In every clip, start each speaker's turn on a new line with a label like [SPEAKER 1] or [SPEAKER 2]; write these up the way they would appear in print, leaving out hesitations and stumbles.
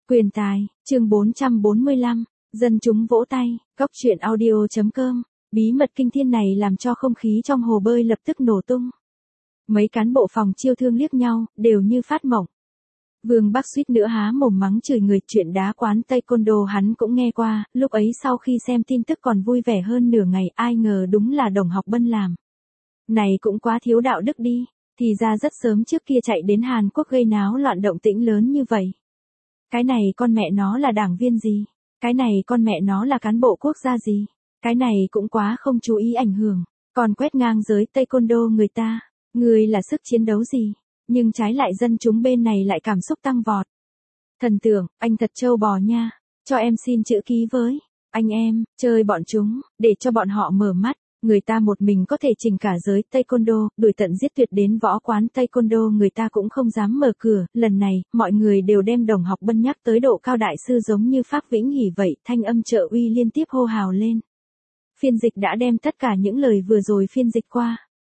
[SPEAKER 1] Quyền tài, chương 445, dân chúng vỗ tay, góc truyện audio.com, bí mật kinh thiên này làm cho không khí trong hồ bơi lập tức nổ tung. Mấy cán bộ phòng chiêu thương liếc nhau, đều như phát mộng. Vương Bắc suýt nữa há mồm mắng chửi người, chuyện đá quán taekwondo hắn cũng nghe qua, lúc ấy sau khi xem tin tức còn vui vẻ hơn nửa ngày, ai ngờ đúng là Đồng Học Bân làm. Này cũng quá thiếu đạo đức đi, thì ra rất sớm trước kia chạy đến Hàn Quốc gây náo loạn động tĩnh lớn như vậy. Cái này con mẹ nó là đảng viên gì? Cái này con mẹ nó là cán bộ quốc gia gì? Cái này cũng quá không chú ý ảnh hưởng, còn quét ngang giới taekwondo người ta. Người là sức chiến đấu gì? Nhưng trái lại dân chúng bên này lại cảm xúc tăng vọt. Thần tượng, anh thật trâu bò nha. Cho em xin chữ ký với. Anh em, chơi bọn chúng, để cho bọn họ mở mắt. Người ta một mình có thể chỉnh cả giới taekwondo, đuổi tận giết tuyệt đến võ quán taekwondo người ta cũng không dám mở cửa. Lần này, mọi người đều đem Đồng Học Bân nhắc tới độ cao đại sư giống như Phác Vĩnh Hỉ vậy, thanh âm trợ uy liên tiếp hô hào lên. Phiên dịch đã đem tất cả những lời vừa rồi phiên dịch qua.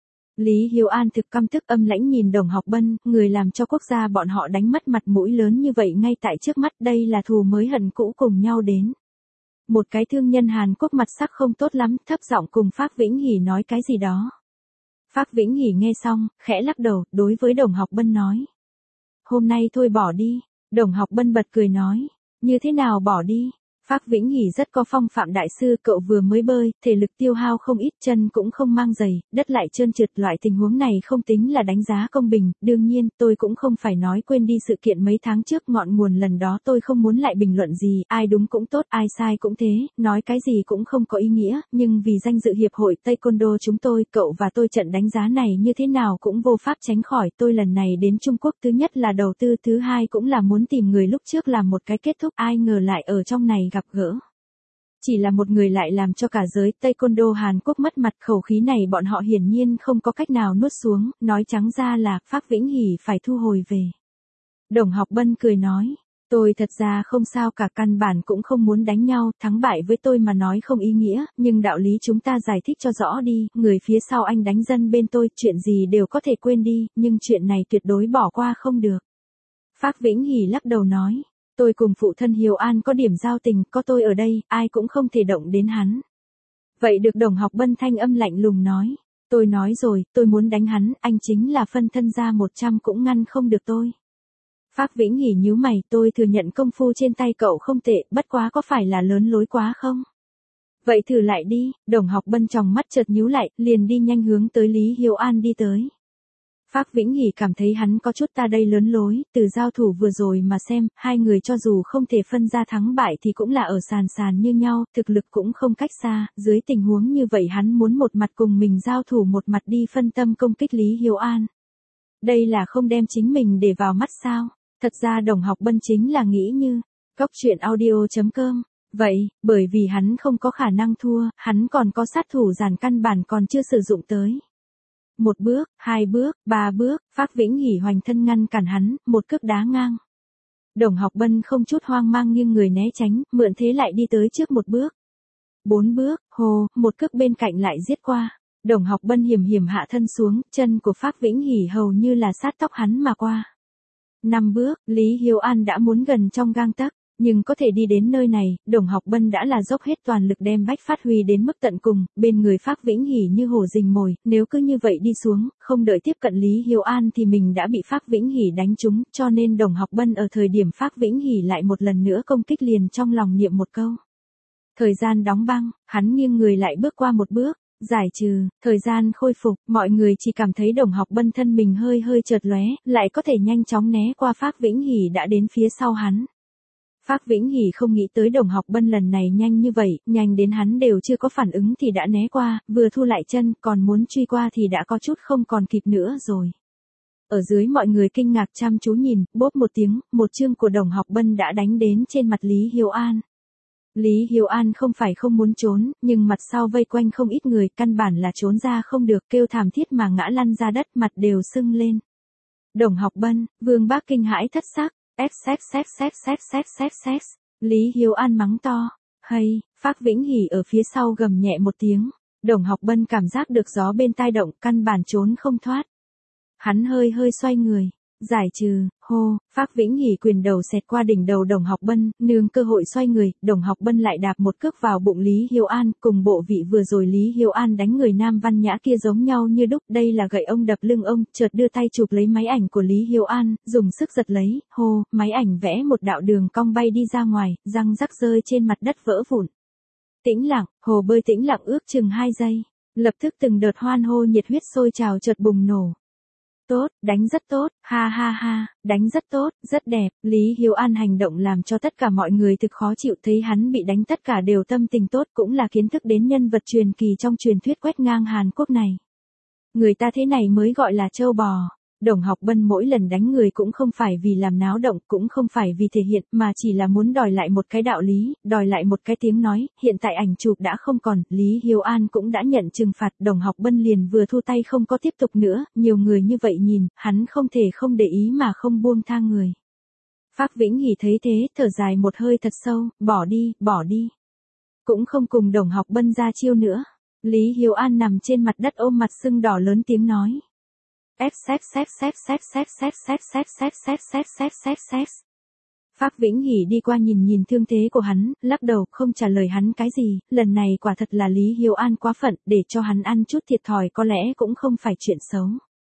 [SPEAKER 1] Lý Hiếu An thực căm tức âm lãnh nhìn Đồng Học Bân, người làm cho quốc gia bọn họ đánh mất mặt mũi lớn như vậy ngay tại trước mắt, đây là thù mới hận cũ cùng nhau đến. Một cái thương nhân Hàn Quốc mặt sắc không tốt lắm, thấp giọng cùng Phác Vĩnh Hỉ nói cái gì đó. Phác Vĩnh Hỉ nghe xong, khẽ lắc đầu, đối với Đồng Học Bân nói. Hôm nay thôi bỏ đi. Đồng Học Bân bật cười nói. Như thế nào bỏ đi? Phác Vĩnh Hỉ rất có phong phạm đại sư, cậu vừa mới bơi, thể lực tiêu hao không ít, chân cũng không mang giày, đất lại trơn trượt, loại tình huống này không tính là đánh giá công bình, đương nhiên, tôi cũng không phải nói quên đi sự kiện mấy tháng trước, ngọn nguồn lần đó tôi không muốn lại bình luận gì, ai đúng cũng tốt, ai sai cũng thế, nói cái gì cũng không có ý nghĩa, nhưng vì danh dự hiệp hội taekwondo chúng tôi, cậu và tôi trận đánh giá này như thế nào cũng vô pháp tránh khỏi, tôi lần này đến Trung Quốc thứ nhất là đầu tư, thứ hai cũng là muốn tìm người lúc trước làm một cái kết thúc, ai ngờ lại ở trong này gặp gỡ. Chỉ là một người lại làm cho cả giới taekwondo Hàn Quốc mất mặt, khẩu khí này bọn họ hiển nhiên không có cách nào nuốt xuống, nói trắng ra là Phác Vĩnh Hỉ phải thu hồi về. Đồng Học Bân cười nói, tôi thật ra không sao cả, căn bản cũng không muốn đánh nhau, thắng bại với tôi mà nói không ý nghĩa, nhưng đạo lý chúng ta giải thích cho rõ đi, người phía sau anh đánh dân bên tôi, chuyện gì đều có thể quên đi, nhưng chuyện này tuyệt đối bỏ qua không được. Phác Vĩnh Hỉ lắc đầu nói. Tôi cùng phụ thân Hiếu An có điểm giao tình, có tôi ở đây, ai cũng không thể động đến hắn. Vậy được. Đồng Học Bân thanh âm lạnh lùng nói. Tôi nói rồi, tôi muốn đánh hắn, anh chính là phân thân ra 100 cũng ngăn không được tôi. Phác Vĩnh Hỉ nhíu mày, tôi thừa nhận công phu trên tay cậu không tệ, bất quá có phải là lớn lối quá không? Vậy thử lại đi. Đồng Học Bân tròng mắt chợt nhíu lại, liền đi nhanh hướng tới Lý Hiếu An đi tới. Phác Vĩnh Hỉ cảm thấy hắn có chút ta đây lớn lối, từ giao thủ vừa rồi mà xem, hai người cho dù không thể phân ra thắng bại thì cũng là ở sàn sàn như nhau, thực lực cũng không cách xa, dưới tình huống như vậy hắn muốn một mặt cùng mình giao thủ một mặt đi phân tâm công kích Lý Hiếu An. Đây là không đem chính mình để vào mắt sao? Thật ra Đồng Học Bân chính là nghĩ như, góc truyện audio.com. Vậy, bởi vì hắn không có khả năng thua, hắn còn có sát thủ giàn căn bản còn chưa sử dụng tới. Một bước, hai bước, ba bước, Phác Vĩnh Hỉ hoành thân ngăn cản hắn, một cước đá ngang. Đồng Học Bân không chút hoang mang nghiêng người né tránh, mượn thế lại đi tới trước một bước. 4 bước, hồ, một cước bên cạnh lại giết qua. Đồng Học Bân hiểm hiểm hạ thân xuống, chân của Phác Vĩnh Hỉ hầu như là sát tóc hắn mà qua. 5 bước, Lý Hiếu An đã muốn gần trong gang tấc. Nhưng có thể đi đến nơi này, Đồng Học Bân đã là dốc hết toàn lực đem bách phát huy đến mức tận cùng, bên người Phác Vĩnh Hỉ như hổ rình mồi, nếu cứ như vậy đi xuống, không đợi tiếp cận Lý Hiếu An thì mình đã bị Phác Vĩnh Hỉ đánh trúng, cho nên Đồng Học Bân ở thời điểm Phác Vĩnh Hỉ lại một lần nữa công kích liền trong lòng niệm một câu. Thời gian đóng băng, hắn nghiêng người lại bước qua một bước, giải trừ, thời gian khôi phục, mọi người chỉ cảm thấy Đồng Học Bân thân mình hơi hơi chợt lóe, lại có thể nhanh chóng né qua Phác Vĩnh Hỉ đã đến phía sau hắn. Phác Vĩnh Hỉ không nghĩ tới Đồng Học Bân lần này nhanh như vậy, nhanh đến hắn đều chưa có phản ứng thì đã né qua, vừa thu lại chân, còn muốn truy qua thì đã có chút không còn kịp nữa rồi. Ở dưới mọi người kinh ngạc chăm chú nhìn, bốp một tiếng, một chương của Đồng Học Bân đã đánh đến trên mặt Lý Hiếu An. Lý Hiếu An không phải không muốn trốn, nhưng mặt sau vây quanh không ít người, căn bản là trốn ra không được, kêu thảm thiết mà ngã lăn ra đất, mặt đều sưng lên. Đồng Học Bân, Vương Bác kinh hãi thất sắc. Sex. Lý Hiếu An mắng to. Hay, Phác Vĩnh Hỉ ở phía sau gầm nhẹ một tiếng. Đồng Học Bân cảm giác được gió bên tai động, căn bản trốn không thoát. Hắn hơi hơi xoay người. Giải trừ, hô, Phác Vĩnh Hỉ quyền đầu xẹt qua đỉnh đầu Đồng Học Bân, nương cơ hội xoay người, Đồng Học Bân lại đạp một cước vào bụng Lý Hiếu An, cùng bộ vị vừa rồi Lý Hiếu An đánh người Nam Văn Nhã kia giống nhau như đúc, đây là gậy ông đập lưng ông, chợt đưa tay chụp lấy máy ảnh của Lý Hiếu An, dùng sức giật lấy, hô, máy ảnh vẽ một đạo đường cong bay đi ra ngoài, răng rắc rơi trên mặt đất vỡ vụn. Tĩnh lặng, hồ bơi tĩnh lặng ước chừng 2 giây, lập tức từng đợt hoan hô nhiệt huyết sôi trào chợt bùng nổ. Tốt, đánh rất tốt, ha ha ha, đánh rất tốt, rất đẹp, Lý Hiếu An hành động làm cho tất cả mọi người thực khó chịu, thấy hắn bị đánh tất cả đều tâm tình tốt, cũng là kiến thức đến nhân vật truyền kỳ trong truyền thuyết quét ngang Hàn Quốc này. Người ta thế này mới gọi là trâu bò. Đồng Học Bân mỗi lần đánh người cũng không phải vì làm náo động, cũng không phải vì thể hiện, mà chỉ là muốn đòi lại một cái đạo lý, đòi lại một cái tiếng nói, hiện tại ảnh chụp đã không còn, Lý Hiếu An cũng đã nhận trừng phạt, Đồng Học Bân liền vừa thu tay không có tiếp tục nữa, nhiều người như vậy nhìn, hắn không thể không để ý mà không buông tha người. Phác Vĩnh Hỉ thấy thế, thở dài một hơi thật sâu, bỏ đi. Cũng không cùng Đồng Học Bân ra chiêu nữa. Lý Hiếu An nằm trên mặt đất ôm mặt sưng đỏ lớn tiếng nói. Phác Vĩnh Hỉ đi qua nhìn thương thế của hắn, lắc đầu, không trả lời hắn cái gì, lần này quả thật là Lý Hiếu An quá phận, để cho hắn ăn chút thiệt thòi có lẽ cũng không phải chuyện xấu.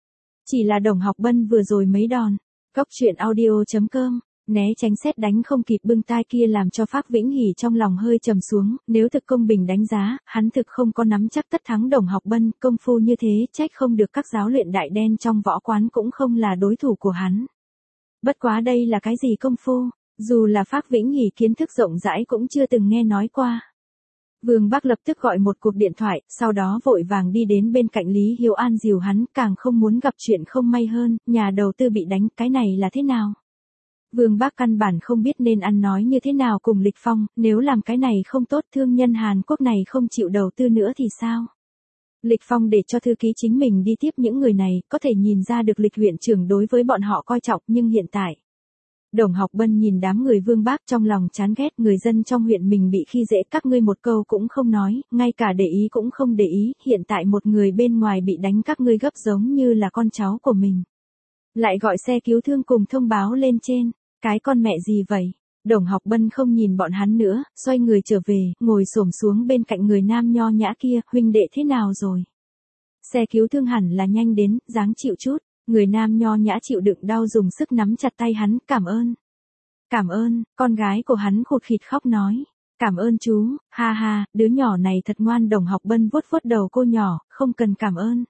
[SPEAKER 1] Chỉ là Đồng Học Bân vừa rồi mấy đòn. Góc truyện audio.com, né tránh sét đánh không kịp bưng tai kia làm cho Phác Vĩnh Hỉ trong lòng hơi trầm xuống, nếu thực công bình đánh giá, hắn thực không có nắm chắc tất thắng Đồng Học Bân, công phu như thế trách không được các giáo luyện đại đen trong võ quán cũng không là đối thủ của hắn. Bất quá đây là cái gì công phu, dù là Phác Vĩnh Hỉ kiến thức rộng rãi cũng chưa từng nghe nói qua. Vương Bắc lập tức gọi một cuộc điện thoại, sau đó vội vàng đi đến bên cạnh Lý Hiếu An dìu hắn, càng không muốn gặp chuyện không may hơn, nhà đầu tư bị đánh, cái này là thế nào? Vương Bắc căn bản không biết nên ăn nói như thế nào cùng Lịch Phong, nếu làm cái này không tốt thương nhân Hàn Quốc này không chịu đầu tư nữa thì sao? Lịch Phong để cho thư ký chính mình đi tiếp những người này, có thể nhìn ra được Lịch huyện trưởng đối với bọn họ coi trọng, nhưng hiện tại. Đồng Học Bân nhìn đám người Vương Bác trong lòng chán ghét, người dân trong huyện mình bị khi dễ, các ngươi một câu cũng không nói, ngay cả để ý cũng không để ý, hiện tại một người bên ngoài bị đánh các ngươi gấp giống như là con cháu của mình. Lại gọi xe cứu thương cùng thông báo lên trên, cái con mẹ gì vậy? Đồng Học Bân không nhìn bọn hắn nữa, xoay người trở về, ngồi xổm xuống bên cạnh người nam nho nhã kia, huynh đệ thế nào rồi? Xe cứu thương hẳn là nhanh đến, dáng chịu chút. Người nam nho nhã chịu đựng đau dùng sức nắm chặt tay hắn, cảm ơn. Cảm ơn, con gái của hắn khụt khịt khóc nói. Cảm ơn chú, ha ha, đứa nhỏ này thật ngoan. Đồng Học Bân vuốt vuốt đầu cô nhỏ, không cần cảm ơn.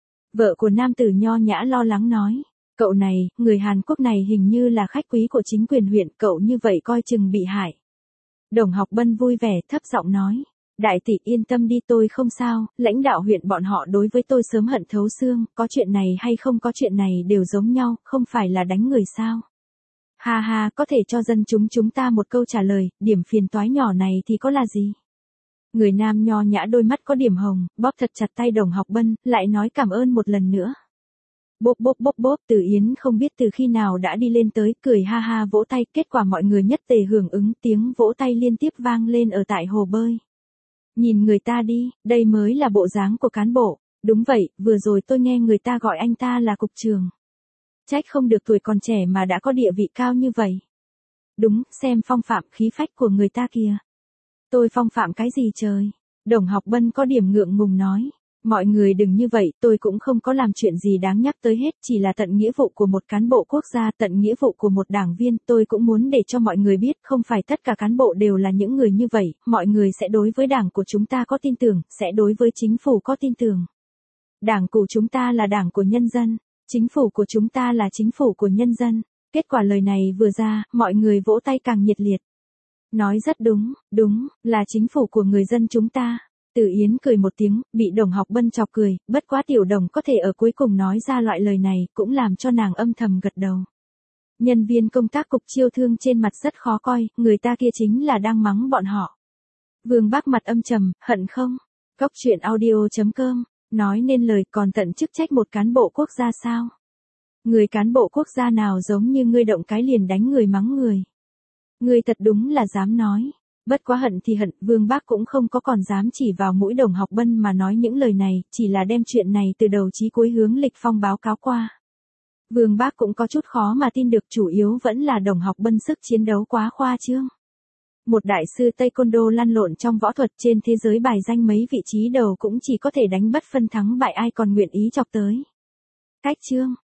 [SPEAKER 1] Vợ của nam tử nho nhã lo lắng nói. Cậu này, người Hàn Quốc này hình như là khách quý của chính quyền huyện, cậu như vậy coi chừng bị hại. Đồng Học Bân vui vẻ, thấp giọng nói. Đại tỷ yên tâm đi, tôi không sao, lãnh đạo huyện bọn họ đối với tôi sớm hận thấu xương, có chuyện này hay không có chuyện này đều giống nhau, không phải là đánh người sao. Ha ha, có thể cho dân chúng ta một câu trả lời, điểm phiền toái nhỏ này thì có là gì? Người nam nho nhã đôi mắt có điểm hồng, bóp thật chặt tay Đồng Học Bân, lại nói cảm ơn một lần nữa. Bốp, Từ Yến không biết từ khi nào đã đi lên tới, cười ha ha vỗ tay, kết quả mọi người nhất tề hưởng ứng, tiếng vỗ tay liên tiếp vang lên ở tại hồ bơi. Nhìn người ta đi, đây mới là bộ dáng của cán bộ. Đúng vậy, vừa rồi tôi nghe người ta gọi anh ta là cục trưởng. Trách không được tuổi còn trẻ mà đã có địa vị cao như vậy. Đúng, xem phong phạm khí phách của người ta kìa. Tôi phong phạm cái gì trời? Đồng Học Bân có điểm ngượng ngùng nói. Mọi người đừng như vậy, tôi cũng không có làm chuyện gì đáng nhắc tới hết, chỉ là tận nghĩa vụ của một cán bộ quốc gia, tận nghĩa vụ của một đảng viên, tôi cũng muốn để cho mọi người biết, không phải tất cả cán bộ đều là những người như vậy, mọi người sẽ đối với đảng của chúng ta có tin tưởng, sẽ đối với chính phủ có tin tưởng. Đảng của chúng ta là đảng của nhân dân, chính phủ của chúng ta là chính phủ của nhân dân. Kết quả lời này vừa ra, mọi người vỗ tay càng nhiệt liệt. Nói rất đúng, là chính phủ của người dân chúng ta. Từ Yến cười một tiếng, bị Đồng Học Bân chọc cười, bất quá Tiểu Đồng có thể ở cuối cùng nói ra loại lời này, cũng làm cho nàng âm thầm gật đầu. Nhân viên công tác cục chiêu thương trên mặt rất khó coi, người ta kia chính là đang mắng bọn họ. Vương Bắc mặt âm trầm, hận không? Góc truyện audio.com, nói nên lời còn tận chức trách một cán bộ quốc gia sao? Người cán bộ quốc gia nào giống như ngươi động cái liền đánh người mắng người? Ngươi thật đúng là dám nói. Bất quá hận thì hận, Vương Bác cũng không có còn dám chỉ vào mũi Đồng Học Bân mà nói những lời này, chỉ là đem chuyện này từ đầu chí cuối hướng Lịch Phong báo cáo qua. Vương Bác cũng có chút khó mà tin được, chủ yếu vẫn là đồng học Bân sức chiến đấu quá khoa trương. Một đại sư Taekwondo lăn lộn trong võ thuật trên thế giới bài danh mấy vị trí đầu cũng chỉ có thể đánh bất phân thắng bại, ai còn nguyện ý chọc tới. Cách chương